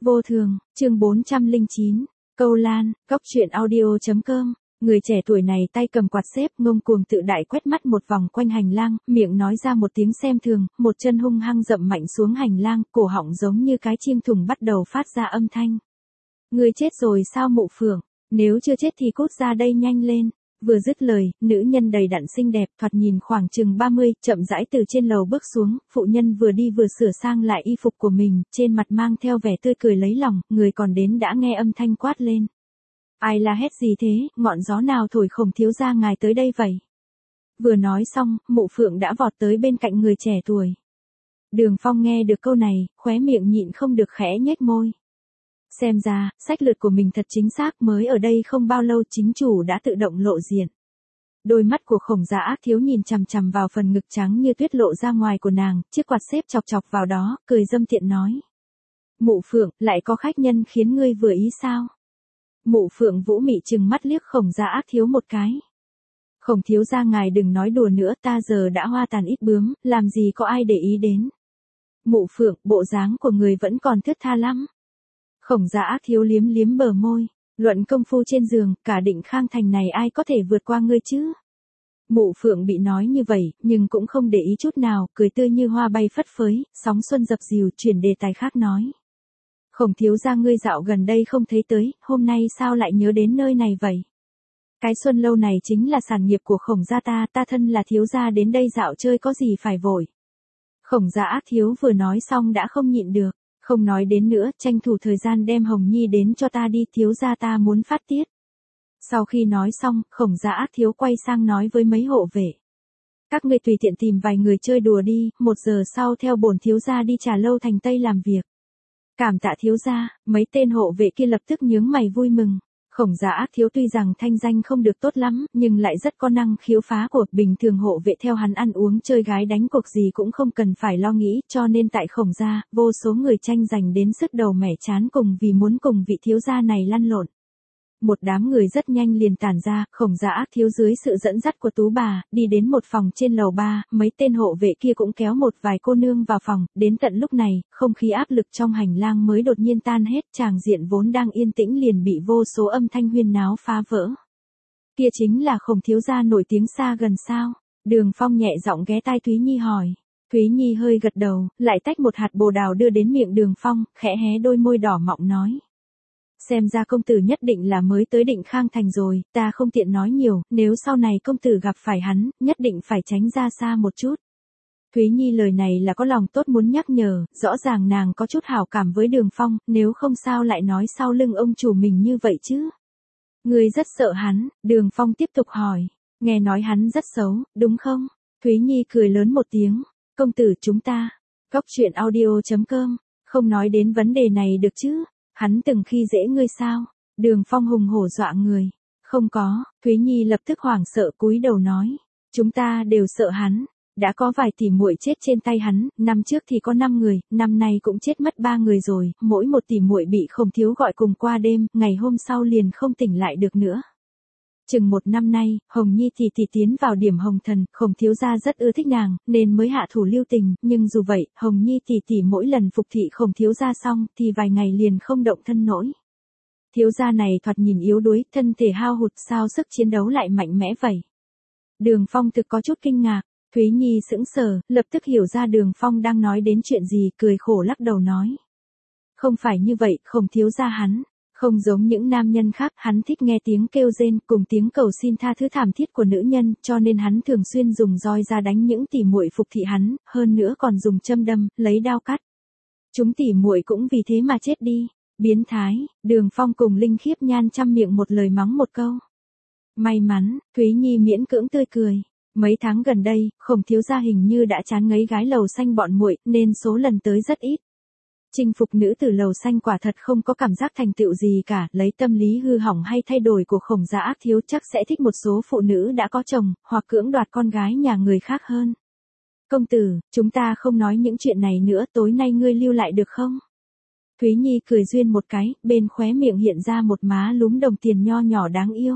Vô thường, chương 409, Câu Lan, Cóc truyện audio.com. Người trẻ tuổi này tay cầm quạt xếp ngông cuồng tự đại quét mắt một vòng quanh hành lang, miệng nói ra một tiếng xem thường, một chân hung hăng dậm mạnh xuống hành lang, cổ họng giống như cái chim thùng bắt đầu phát ra âm thanh. Người chết rồi sao Mộ Phượng, nếu chưa chết thì cút ra đây nhanh lên. Vừa dứt lời, nữ nhân đầy đặn xinh đẹp, thoạt nhìn khoảng chừng 30, chậm rãi từ trên lầu bước xuống, phụ nhân vừa đi vừa sửa sang lại y phục của mình, trên mặt mang theo vẻ tươi cười lấy lòng, người còn đến đã nghe âm thanh quát lên. Ai la hét gì thế, ngọn gió nào thổi Khổng thiếu gia ngài tới đây vậy? Vừa nói xong, Mộ Phượng đã vọt tới bên cạnh người trẻ tuổi. Đường Phong nghe được câu này, khóe miệng nhịn không được khẽ nhếch môi. Xem ra, sách lược của mình thật chính xác, mới ở đây không bao lâu chính chủ đã tự động lộ diện. Đôi mắt của Khổng Gia Ác Thiếu nhìn chằm chằm vào phần ngực trắng như tuyết lộ ra ngoài của nàng, chiếc quạt xếp chọc chọc vào đó, cười dâm tiện nói. Mộ Phượng, lại có khách nhân khiến ngươi vừa ý sao? Mộ Phượng vũ mị trừng mắt liếc Khổng Gia Ác Thiếu một cái. Khổng thiếu gia ngài đừng nói đùa nữa, ta giờ đã hoa tàn ít bướm, làm gì có ai để ý đến. Mộ Phượng, bộ dáng của người vẫn còn thướt tha lắm. Khổng Gia Ác Thiếu liếm liếm bờ môi, luận công phu trên giường, cả Định Khang thành này ai có thể vượt qua ngươi chứ? Mộ Phượng bị nói như vậy, nhưng cũng không để ý chút nào, cười tươi như hoa bay phất phới, sóng xuân dập dìu, chuyển đề tài khác nói. Khổng thiếu gia ngươi dạo gần đây không thấy tới, hôm nay sao lại nhớ đến nơi này vậy? Cái Xuân Lâu này chính là sản nghiệp của Khổng gia ta thân là thiếu gia đến đây dạo chơi có gì phải vội. Khổng Gia Ác Thiếu vừa nói xong đã không nhịn được. Không nói đến nữa, tranh thủ thời gian đem Hồng Nhi đến cho ta đi, thiếu gia ta muốn phát tiết. Sau khi nói xong, Khổng Gia Ác Thiếu quay sang nói với mấy hộ vệ. Các ngươi tùy tiện tìm vài người chơi đùa đi, 1 giờ sau theo bổn thiếu gia đi Trà Lâu thành Tây làm việc. Cảm tạ thiếu gia, mấy tên hộ vệ kia lập tức nhướng mày vui mừng. Khổng Gia Ác Thiếu tuy rằng thanh danh không được tốt lắm, nhưng lại rất có năng khiếu phá của, bình thường hộ vệ theo hắn ăn uống chơi gái đánh cuộc gì cũng không cần phải lo nghĩ, cho nên tại Khổng gia, vô số người tranh giành đến sức đầu mẻ chán cùng vì muốn cùng vị thiếu gia này lăn lộn. Một đám người rất nhanh liền tản ra, Khổng Gia Ác Thiếu dưới sự dẫn dắt của Tú bà, đi đến một phòng trên lầu 3, mấy tên hộ vệ kia cũng kéo một vài cô nương vào phòng, đến tận lúc này, không khí áp lực trong hành lang mới đột nhiên tan hết, tràng diện vốn đang yên tĩnh liền bị vô số âm thanh huyên náo phá vỡ. Kia chính là Khổng thiếu gia nổi tiếng xa gần sao? Đường Phong nhẹ giọng ghé tai Thúy Nhi hỏi. Thúy Nhi hơi gật đầu, lại tách một hạt bồ đào đưa đến miệng Đường Phong, khẽ hé đôi môi đỏ mọng nói. Xem ra công tử nhất định là mới tới Định Khang thành rồi, ta không tiện nói nhiều, nếu sau này công tử gặp phải hắn, nhất định phải tránh ra xa một chút. Thúy Nhi lời này là có lòng tốt muốn nhắc nhở, rõ ràng nàng có chút hảo cảm với Đường Phong, nếu không sao lại nói sau lưng ông chủ mình như vậy chứ. Ngươi rất sợ hắn, Đường Phong tiếp tục hỏi, nghe nói hắn rất xấu, đúng không? Thúy Nhi cười lớn một tiếng, công tử chúng ta, Cóc truyện audio.com, không nói đến vấn đề này được chứ. Hắn từng khi dễ ngươi sao? Đường Phong hùng hổ dọa người. Không có, Thúy Nhi lập tức hoảng sợ cúi đầu nói. Chúng ta đều sợ hắn. Đã có vài tỷ muội chết trên tay hắn, năm trước thì có 5 người, năm nay cũng chết mất 3 người rồi, mỗi một tỷ muội bị Khổng thiếu gọi cùng qua đêm, ngày hôm sau liền không tỉnh lại được nữa. Chừng 1 năm nay, Hồng Nhi thì tiến vào điểm hồng thần, Khổng thiếu gia rất ưa thích nàng, nên mới hạ thủ lưu tình, nhưng dù vậy, Hồng Nhi thì mỗi lần phục thị Khổng thiếu gia xong, thì vài ngày liền không động thân nổi. Thiếu gia này thoạt nhìn yếu đuối, thân thể hao hụt, sao sức chiến đấu lại mạnh mẽ vậy? Đường Phong thực có chút kinh ngạc, Thúy Nhi sững sờ, lập tức hiểu ra Đường Phong đang nói đến chuyện gì, cười khổ lắc đầu nói. Không phải như vậy, Khổng thiếu gia hắn. Không giống những nam nhân khác, hắn thích nghe tiếng kêu rên cùng tiếng cầu xin tha thứ thảm thiết của nữ nhân, cho nên hắn thường xuyên dùng roi ra đánh những tỷ muội phục thị hắn, hơn nữa còn dùng châm đâm, lấy đao cắt. Chúng tỷ muội cũng vì thế mà chết đi. Biến thái, Đường Phong cùng Linh Khiếp Nhan chăm miệng một lời mắng một câu. May mắn, Thúy Nhi miễn cưỡng tươi cười. Mấy tháng gần đây, Khổng thiếu gia hình như đã chán ngấy gái lầu xanh bọn muội, nên số lần tới rất ít. Chinh phục nữ tử lầu xanh quả thật không có cảm giác thành tựu gì cả, lấy tâm lý hư hỏng hay thay đổi của Khổng Gia Ác Thiếu chắc sẽ thích một số phụ nữ đã có chồng, hoặc cưỡng đoạt con gái nhà người khác hơn. Công tử, chúng ta không nói những chuyện này nữa, tối nay ngươi lưu lại được không? Thúy Nhi cười duyên một cái, bên khóe miệng hiện ra một má lúm đồng tiền nho nhỏ đáng yêu.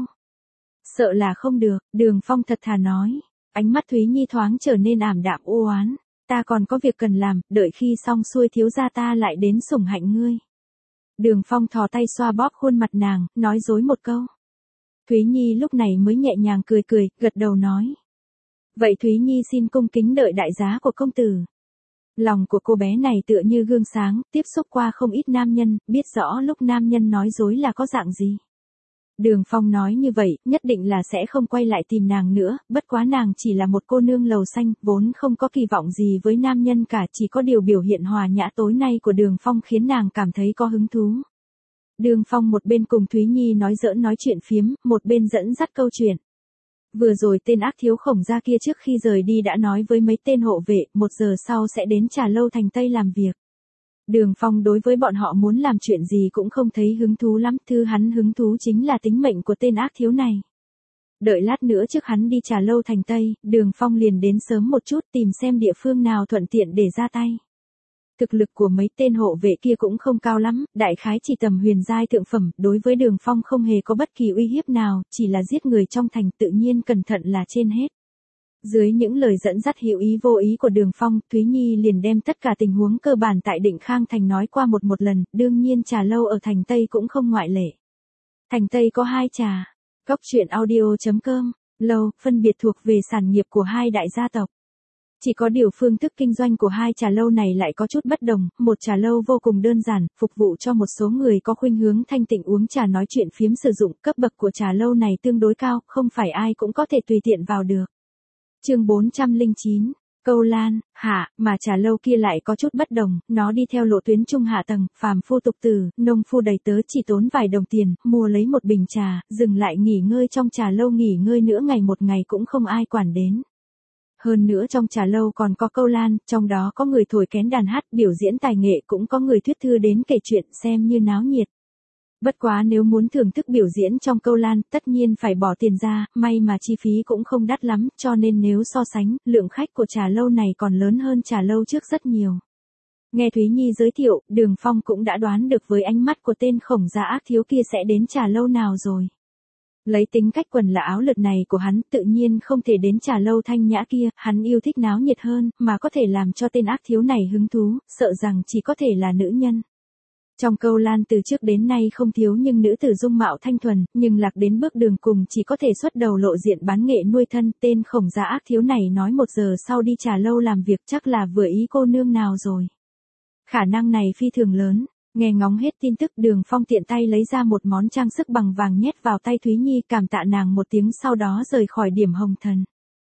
Sợ là không được, Đường Phong thật thà nói, ánh mắt Thúy Nhi thoáng trở nên ảm đạm u oán. Ta còn có việc cần làm, đợi khi xong xuôi thiếu gia ta lại đến sủng hạnh ngươi. Đường Phong thò tay xoa bóp khuôn mặt nàng, nói dối một câu. Thúy Nhi lúc này mới nhẹ nhàng cười cười, gật đầu nói. Vậy Thúy Nhi xin cung kính đợi đại giá của công tử. Lòng của cô bé này tựa như gương sáng, tiếp xúc qua không ít nam nhân, biết rõ lúc nam nhân nói dối là có dạng gì. Đường Phong nói như vậy, nhất định là sẽ không quay lại tìm nàng nữa, bất quá nàng chỉ là một cô nương lầu xanh, vốn không có kỳ vọng gì với nam nhân cả, chỉ có điều biểu hiện hòa nhã tối nay của Đường Phong khiến nàng cảm thấy có hứng thú. Đường Phong một bên cùng Thúy Nhi nói giỡn nói chuyện phiếm, một bên dẫn dắt câu chuyện. Vừa rồi tên ác thiếu Khổng gia kia trước khi rời đi đã nói với mấy tên hộ vệ, 1 giờ sau sẽ đến Trà Lâu Thành Tây làm việc. Đường Phong đối với bọn họ muốn làm chuyện gì cũng không thấy hứng thú lắm, thứ hắn hứng thú chính là tính mệnh của tên ác thiếu này. Đợi lát nữa trước hắn đi Trà Lâu Thành Tây, Đường Phong liền đến sớm một chút tìm xem địa phương nào thuận tiện để ra tay. Thực lực của mấy tên hộ vệ kia cũng không cao lắm, đại khái chỉ tầm huyền giai thượng phẩm, đối với Đường Phong không hề có bất kỳ uy hiếp nào, chỉ là giết người trong thành, tự nhiên cẩn thận là trên hết. Dưới những lời dẫn dắt hữu ý vô ý của Đường Phong, Thúy Nhi liền đem tất cả tình huống cơ bản tại Định Khang Thành nói qua một lần, đương nhiên Trà Lâu ở Thành Tây cũng không ngoại lệ. Thành Tây có 2 trà, Cóc Truyện Audio.com, lâu, phân biệt thuộc về sản nghiệp của 2 đại gia tộc. Chỉ có điều phương thức kinh doanh của 2 trà lâu này lại có chút bất đồng, một trà lâu vô cùng đơn giản, phục vụ cho một số người có khuynh hướng thanh tịnh uống trà nói chuyện phiếm sử dụng, cấp bậc của trà lâu này tương đối cao, không phải ai cũng có thể tùy tiện vào được. Chương 409, Câu Lan, hạ, mà trà lâu kia lại có chút bất đồng, nó đi theo lộ tuyến trung hạ tầng, phàm phu tục tử, nông phu đầy tớ chỉ tốn vài đồng tiền, mua lấy một bình trà, dừng lại nghỉ ngơi trong trà lâu nghỉ ngơi nữa ngày một ngày cũng không ai quản đến. Hơn nữa trong trà lâu còn có câu lan, trong đó có người thổi kén đàn hát, biểu diễn tài nghệ, cũng có người thuyết thư đến kể chuyện xem như náo nhiệt. Bất quá nếu muốn thưởng thức biểu diễn trong câu lan, tất nhiên phải bỏ tiền ra, may mà chi phí cũng không đắt lắm, cho nên nếu so sánh, lượng khách của trà lâu này còn lớn hơn trà lâu trước rất nhiều. Nghe Thúy Nhi giới thiệu, Đường Phong cũng đã đoán được với ánh mắt của tên Khổng gia ác thiếu kia sẽ đến trà lâu nào rồi. Lấy tính cách quần là áo lượt này của hắn, tự nhiên không thể đến trà lâu thanh nhã kia, hắn yêu thích náo nhiệt hơn, mà có thể làm cho tên ác thiếu này hứng thú, sợ rằng chỉ có thể là nữ nhân. Trong câu lan từ trước đến nay không thiếu nhưng nữ tử dung mạo thanh thuần, nhưng lạc đến bước đường cùng chỉ có thể xuất đầu lộ diện bán nghệ nuôi thân, tên Khổng gia ác thiếu này nói 1 giờ sau đi trà lâu làm việc chắc là vừa ý cô nương nào rồi. Khả năng này phi thường lớn. Nghe ngóng hết tin tức, Đường Phong tiện tay lấy ra một món trang sức bằng vàng nhét vào tay Thúy Nhi, cảm tạ nàng một tiếng sau đó rời khỏi điểm hồng thần.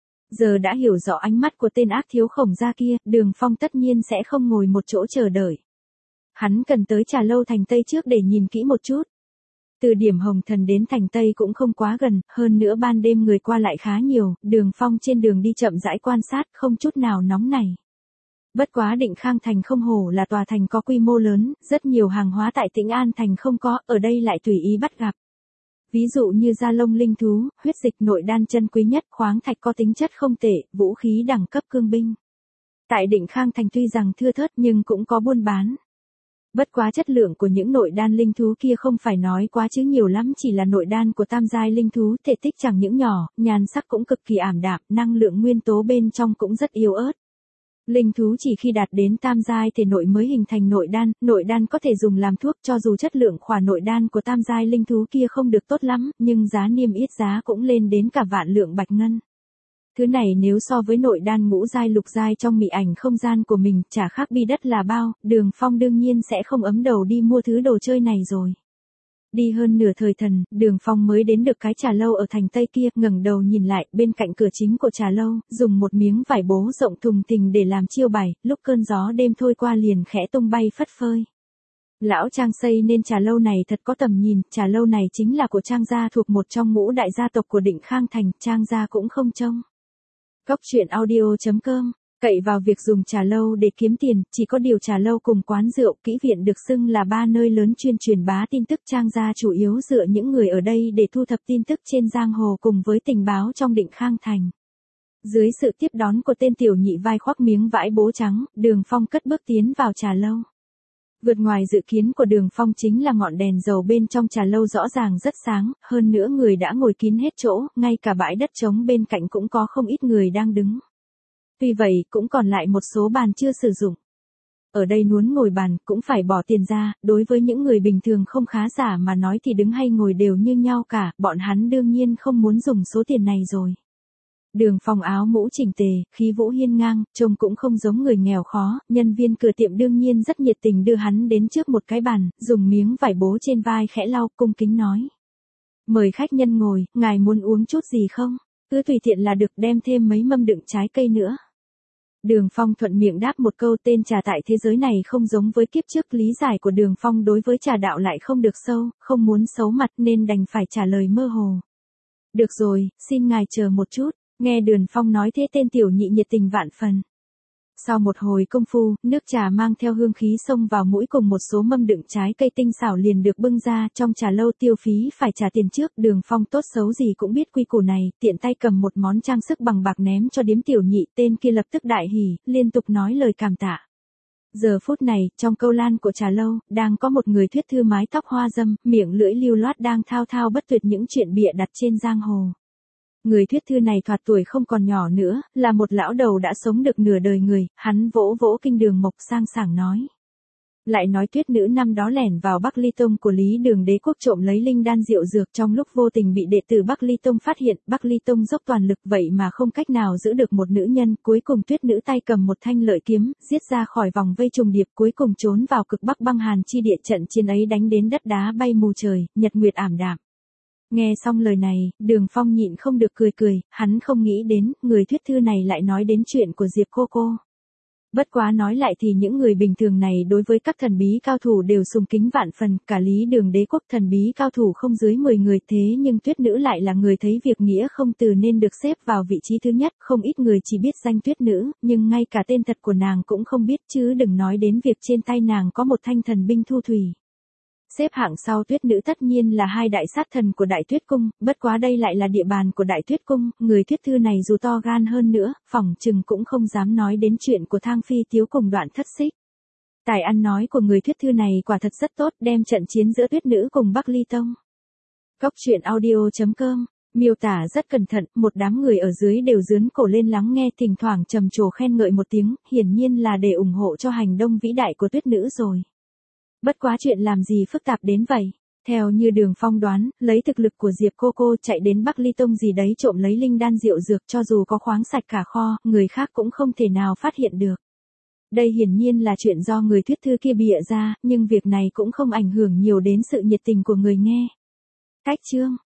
Giờ đã hiểu rõ ánh mắt của tên ác thiếu Khổng gia kia, Đường Phong tất nhiên sẽ không ngồi một chỗ chờ đợi. Hắn cần tới trà lâu Thành Tây trước để nhìn kỹ một chút. Từ điểm hồng thần đến Thành Tây cũng không quá gần, hơn nữa ban đêm người qua lại khá nhiều, Đường Phong trên đường đi chậm rãi quan sát, không chút nào nóng nảy. Bất quá Định Khang Thành không hổ là tòa thành có quy mô lớn, rất nhiều hàng hóa tại Tĩnh An Thành không có, ở đây lại tùy ý bắt gặp. Ví dụ như da lông linh thú, huyết dịch nội đan chân quý nhất, khoáng thạch có tính chất không tệ, vũ khí đẳng cấp cương binh. Tại Định Khang Thành tuy rằng thưa thớt nhưng cũng có buôn bán. Bất quá chất lượng của những nội đan linh thú kia không phải nói quá chứ nhiều lắm, chỉ là nội đan của tam giai linh thú, thể tích chẳng những nhỏ, nhan sắc cũng cực kỳ ảm đạm, năng lượng nguyên tố bên trong cũng rất yếu ớt. Linh thú chỉ khi đạt đến tam giai thể nội mới hình thành nội đan có thể dùng làm thuốc, cho dù chất lượng khỏa nội đan của tam giai linh thú kia không được tốt lắm, nhưng giá niêm yết giá cũng lên đến cả vạn lượng bạch ngân. Thứ này nếu so với nội đan ngũ giai lục giai trong mị ảnh không gian của mình, chả khác bi đất là bao, Đường Phong đương nhiên sẽ không ấm đầu đi mua thứ đồ chơi này rồi. Đi hơn nửa thời thần, Đường Phong mới đến được cái trà lâu ở Thành Tây kia, ngẩng đầu nhìn lại, bên cạnh cửa chính của trà lâu, dùng một miếng vải bố rộng thùng thình để làm chiêu bài, lúc cơn gió đêm thôi qua liền khẽ tung bay phất phơi. Lão Trang xây nên trà lâu này thật có tầm nhìn, trà lâu này chính là của Trang gia thuộc một trong ngũ đại gia tộc của Định Khang Thành, Trang gia cũng không trông. Cóc Truyện Audio.com, cậy vào việc dùng trà lâu để kiếm tiền, chỉ có điều trà lâu cùng quán rượu, kỹ viện được xưng là 3 nơi lớn chuyên truyền bá tin tức. Trang gia chủ yếu dựa những người ở đây để thu thập tin tức trên giang hồ cùng với tình báo trong Định Khang Thành. Dưới sự tiếp đón của tên tiểu nhị vai khoác miếng vải bố trắng, Đường Phong cất bước tiến vào trà lâu. Vượt ngoài dự kiến của Đường Phong chính là ngọn đèn dầu bên trong trà lâu rõ ràng rất sáng, hơn nữa người đã ngồi kín hết chỗ, ngay cả bãi đất trống bên cạnh cũng có không ít người đang đứng. Tuy vậy, cũng còn lại một số bàn chưa sử dụng. Ở đây muốn ngồi bàn cũng phải bỏ tiền ra, đối với những người bình thường không khá giả mà nói thì đứng hay ngồi đều như nhau cả, bọn hắn đương nhiên không muốn dùng số tiền này rồi. Đường Phong áo mũ chỉnh tề, khí vũ hiên ngang, trông cũng không giống người nghèo khó, nhân viên cửa tiệm đương nhiên rất nhiệt tình đưa hắn đến trước một cái bàn, dùng miếng vải bố trên vai khẽ lau, cung kính nói. Mời khách nhân ngồi, ngài muốn uống chút gì không? Cứ tùy tiện là được, đem thêm mấy mâm đựng trái cây nữa. Đường Phong thuận miệng đáp một câu, tên trà tại thế giới này không giống với kiếp trước, lý giải của Đường Phong đối với trà đạo lại không được sâu, không muốn xấu mặt nên đành phải trả lời mơ hồ. Được rồi, xin ngài chờ một chút. Nghe Đường Phong nói thế tên tiểu nhị nhiệt tình vạn phần. Sau một hồi công phu, nước trà mang theo hương khí xông vào mũi cùng một số mâm đựng trái cây tinh xảo liền được bưng ra, trong trà lâu tiêu phí phải trả tiền trước, Đường Phong tốt xấu gì cũng biết quy củ này, tiện tay cầm một món trang sức bằng bạc ném cho điếm tiểu nhị, tên kia lập tức đại hỉ, liên tục nói lời cảm tạ. Giờ phút này, trong câu lan của trà lâu, đang có một người thuyết thư mái tóc hoa dâm, miệng lưỡi lưu loát đang thao thao bất tuyệt những chuyện bịa đặt trên giang hồ. Người thuyết thư này thoạt tuổi không còn nhỏ nữa, là một lão đầu đã sống được nửa đời người, hắn vỗ vỗ kinh đường mộc sang sảng nói. Lại nói tuyết nữ năm đó lẻn vào Bắc Ly Tông của Lý Đường Đế quốc trộm lấy linh đan rượu dược, trong lúc vô tình bị đệ tử Bắc Ly Tông phát hiện, Bắc Ly Tông dốc toàn lực vậy mà không cách nào giữ được một nữ nhân, cuối cùng tuyết nữ tay cầm một thanh lợi kiếm, giết ra khỏi vòng vây trùng điệp, cuối cùng trốn vào cực Bắc băng hàn chi địa, trận chiến ấy đánh đến đất đá bay mù trời, nhật nguyệt ảm đạm. Nghe xong lời này, Đường Phong nhịn không được cười cười, hắn không nghĩ đến, người thuyết thư này lại nói đến chuyện của Diệp cô. Bất quá nói lại thì những người bình thường này đối với các thần bí cao thủ đều sùng kính vạn phần, cả Lý Đường Đế quốc thần bí cao thủ không dưới 10 người, thế nhưng tuyết nữ lại là người thấy việc nghĩa không từ nên được xếp vào vị trí thứ nhất, không ít người chỉ biết danh tuyết nữ, nhưng ngay cả tên thật của nàng cũng không biết, chứ đừng nói đến việc trên tay nàng có một thanh thần binh thu thủy. Xếp hạng sau tuyết nữ tất nhiên là hai đại sát thần của Đại Tuyết Cung, bất quá đây lại là địa bàn của Đại Tuyết Cung, người thuyết thư này dù to gan hơn nữa, phỏng chừng cũng không dám nói đến chuyện của Thang Phi Tiếu cùng Đoạn Thất Xích. Tài ăn nói của người thuyết thư này quả thật rất tốt, đem trận chiến giữa tuyết nữ cùng Bắc Ly Tông. Cốc truyện audio.com miêu tả rất cẩn thận, một đám người ở dưới đều dướn cổ lên lắng nghe, thỉnh thoảng trầm trồ khen ngợi một tiếng, hiển nhiên là để ủng hộ cho hành động vĩ đại của tuyết nữ rồi. Bất quá chuyện làm gì phức tạp đến vậy. Theo như Đường Phong đoán, lấy thực lực của Diệp cô chạy đến Bắc Ly Tông gì đấy trộm lấy linh đan rượu dược, cho dù có khoáng sạch cả kho, người khác cũng không thể nào phát hiện được. Đây hiển nhiên là chuyện do người thuyết thư kia bịa ra, nhưng việc này cũng không ảnh hưởng nhiều đến sự nhiệt tình của người nghe. Cách chương